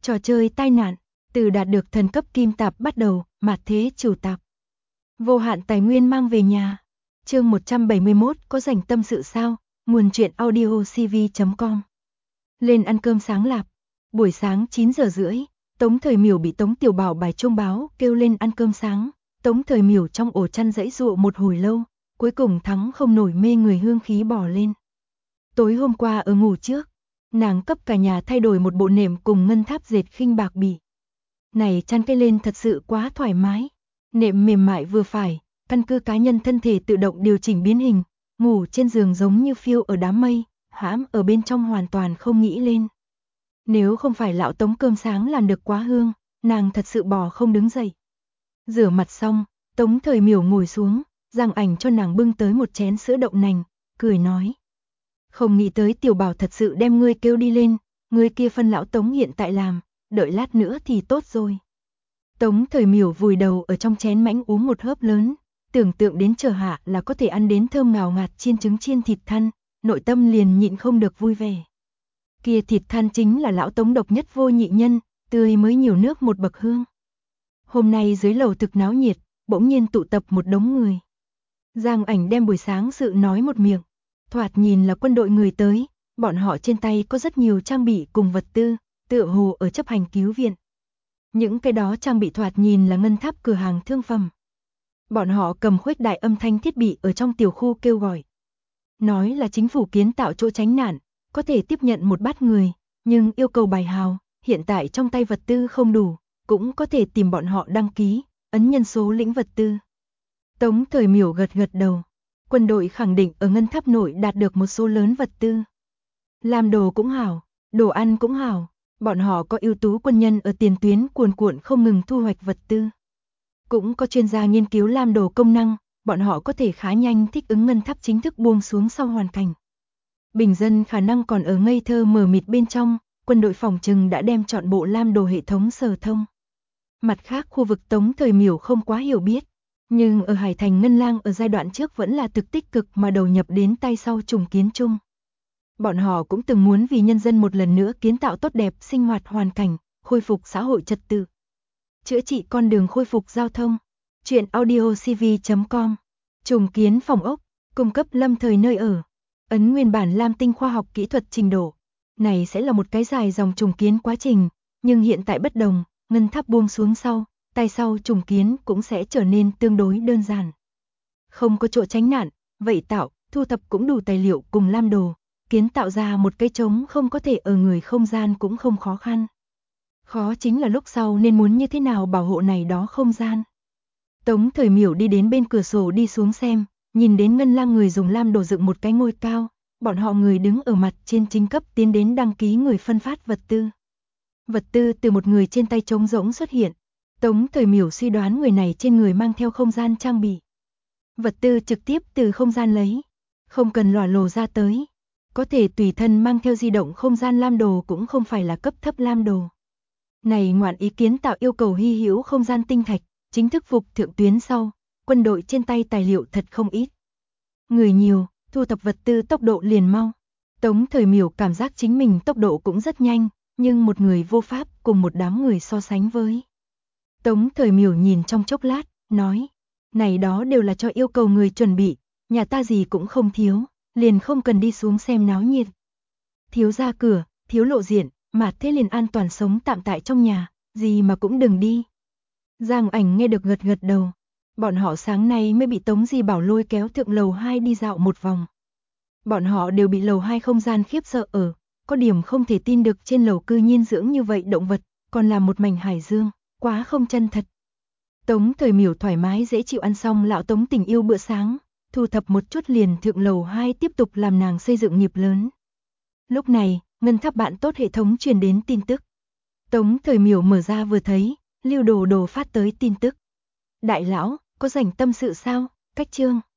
Trò chơi tai nạn, từ đạt được thần cấp kim tạp bắt đầu, mạt thế chủ tạp. Vô hạn tài nguyên mang về nhà. Chương 171 có rảnh tâm sự sao? Nguồn truyện audio cv.com. Lên ăn cơm sáng lạp. Buổi sáng 9 giờ rưỡi, Tống Thời Miểu bị Tống Tiểu Bảo bài chuông báo kêu lên ăn cơm sáng. Tống Thời Miểu trong ổ chăn giãy giụa một hồi lâu, cuối cùng thắng không nổi mê người hương khí bò lên. Tối hôm qua ở ngủ trước, nàng cấp cả nhà thay đổi một bộ nệm cùng ngân tháp dệt khinh bạc bỉ. Này chăn cây lên thật sự quá thoải mái. Nệm mềm mại vừa phải, căn cứ cá nhân thân thể tự động điều chỉnh biến hình, ngủ trên giường giống như phiêu ở đám mây, hãm ở bên trong hoàn toàn không nghĩ lên. Nếu không phải lão Tống cơm sáng làm được quá hương, nàng thật sự bò không đứng dậy. Rửa mặt xong, Tống Thời Miểu ngồi xuống, Giang Ảnh cho nàng bưng tới một chén sữa đậu nành, cười nói. Không nghĩ tới Tiểu Bảo thật sự đem ngươi kêu đi lên, ngươi kia phân lão Tống hiện tại làm, đợi lát nữa thì tốt rồi. Tống Thời Miểu vùi đầu ở trong chén mãnh uống một hớp lớn, tưởng tượng đến chờ hạ là có thể ăn đến thơm ngào ngạt chiên trứng chiên thịt than, nội tâm liền nhịn không được vui vẻ. Kia thịt than chính là lão Tống độc nhất vô nhị nhân, tươi mới nhiều nước một bậc hương. Hôm nay dưới lầu thực náo nhiệt, bỗng nhiên tụ tập một đống người. Giang Ảnh đem buổi sáng sự nói một miệng, thoạt nhìn là quân đội người tới, bọn họ trên tay có rất nhiều trang bị cùng vật tư, tựa hồ ở chấp hành cứu viện. Những cái đó trang bị thoạt nhìn là ngân tháp cửa hàng thương phẩm. Bọn họ cầm khuếch đại âm thanh thiết bị ở trong tiểu khu kêu gọi. Nói là chính phủ kiến tạo chỗ tránh nạn, có thể tiếp nhận một bát người, nhưng yêu cầu bài hào, hiện tại trong tay vật tư không đủ, cũng có thể tìm bọn họ đăng ký, ấn nhân số lĩnh vật tư. Tống Thời Miểu gật gật đầu. Quân đội khẳng định ở ngân tháp nội đạt được một số lớn vật tư. Làm đồ cũng hảo, đồ ăn cũng hảo. Bọn họ có ưu tú quân nhân ở tiền tuyến cuồn cuộn không ngừng thu hoạch vật tư. Cũng có chuyên gia nghiên cứu làm đồ công năng, bọn họ có thể khá nhanh thích ứng ngân tháp chính thức buông xuống sau hoàn cảnh. Bình dân khả năng còn ở ngây thơ mờ mịt bên trong, quân đội phòng trừng đã đem trọn bộ làm đồ hệ thống sở thông. Mặt khác khu vực Tống Thời Miểu không quá hiểu biết, nhưng ở Hải Thành Ngân Lang ở giai đoạn trước vẫn là thực tích cực mà đầu nhập đến tay sau trùng kiến chung. Bọn họ cũng từng muốn vì nhân dân một lần nữa kiến tạo tốt đẹp sinh hoạt hoàn cảnh, khôi phục xã hội trật tự, chữa trị con đường khôi phục giao thông. Truyện audio cv.com. Trùng kiến phòng ốc, cung cấp lâm thời nơi ở, ấn nguyên bản lam tinh khoa học kỹ thuật trình độ. Này sẽ là một cái dài dòng trùng kiến quá trình, nhưng hiện tại bất đồng, ngân tháp buông xuống sau, tay sau trùng kiến cũng sẽ trở nên tương đối đơn giản. Không có chỗ tránh nạn, vậy tạo, thu thập cũng đủ tài liệu cùng làm đồ. Kiến tạo ra một cái trống không có thể ở người không gian cũng không khó khăn. Khó chính là lúc sau nên muốn như thế nào bảo hộ này đó không gian. Tống Thời Miểu đi đến bên cửa sổ đi xuống xem, nhìn đến Ngân Lang người dùng lam đồ dựng một cái ngôi cao, bọn họ người đứng ở mặt trên chính cấp tiến đến đăng ký người phân phát vật tư. Vật tư từ một người trên tay trống rỗng xuất hiện. Tống Thời Miểu suy đoán người này trên người mang theo không gian trang bị. Vật tư trực tiếp từ không gian lấy, không cần lỏa lồ ra tới. Có thể tùy thân mang theo di động không gian lam đồ cũng không phải là cấp thấp lam đồ. Này ngoạn ý kiến tạo yêu cầu hy hữu không gian tinh thạch, chính thức phục thượng tuyến sau, quân đội trên tay tài liệu thật không ít. Người nhiều, thu thập vật tư tốc độ liền mau. Tống Thời Miểu cảm giác chính mình tốc độ cũng rất nhanh, nhưng một người vô pháp cùng một đám người so sánh với. Tống Thời Miểu nhìn trong chốc lát, nói, này đó đều là cho yêu cầu người chuẩn bị, nhà ta gì cũng không thiếu. Liền không cần đi xuống xem náo nhiệt. Thiếu ra cửa, thiếu lộ diện, mà thế liền an toàn sống tạm tại trong nhà, gì mà cũng đừng đi. Giang Ảnh nghe được gật gật đầu. Bọn họ sáng nay mới bị Tống Di Bảo lôi kéo thượng lầu 2 đi dạo một vòng. Bọn họ đều bị lầu 2 không gian khiếp sợ ở, có điểm không thể tin được trên lầu cư nhiên dưỡng như vậy động vật, còn là một mảnh hải dương, quá không chân thật. Tống Thời Miểu thoải mái dễ chịu ăn xong lão Tống tình yêu bữa sáng. Thu thập một chút liền thượng lầu 2 tiếp tục làm nàng xây dựng nghiệp lớn. Lúc này, ngân tháp bạn tốt hệ thống truyền đến tin tức. Tống Thời Miểu mở ra vừa thấy, Lưu Đồ Đồ phát tới tin tức. Đại lão, có rảnh tâm sự sao? Cách chương.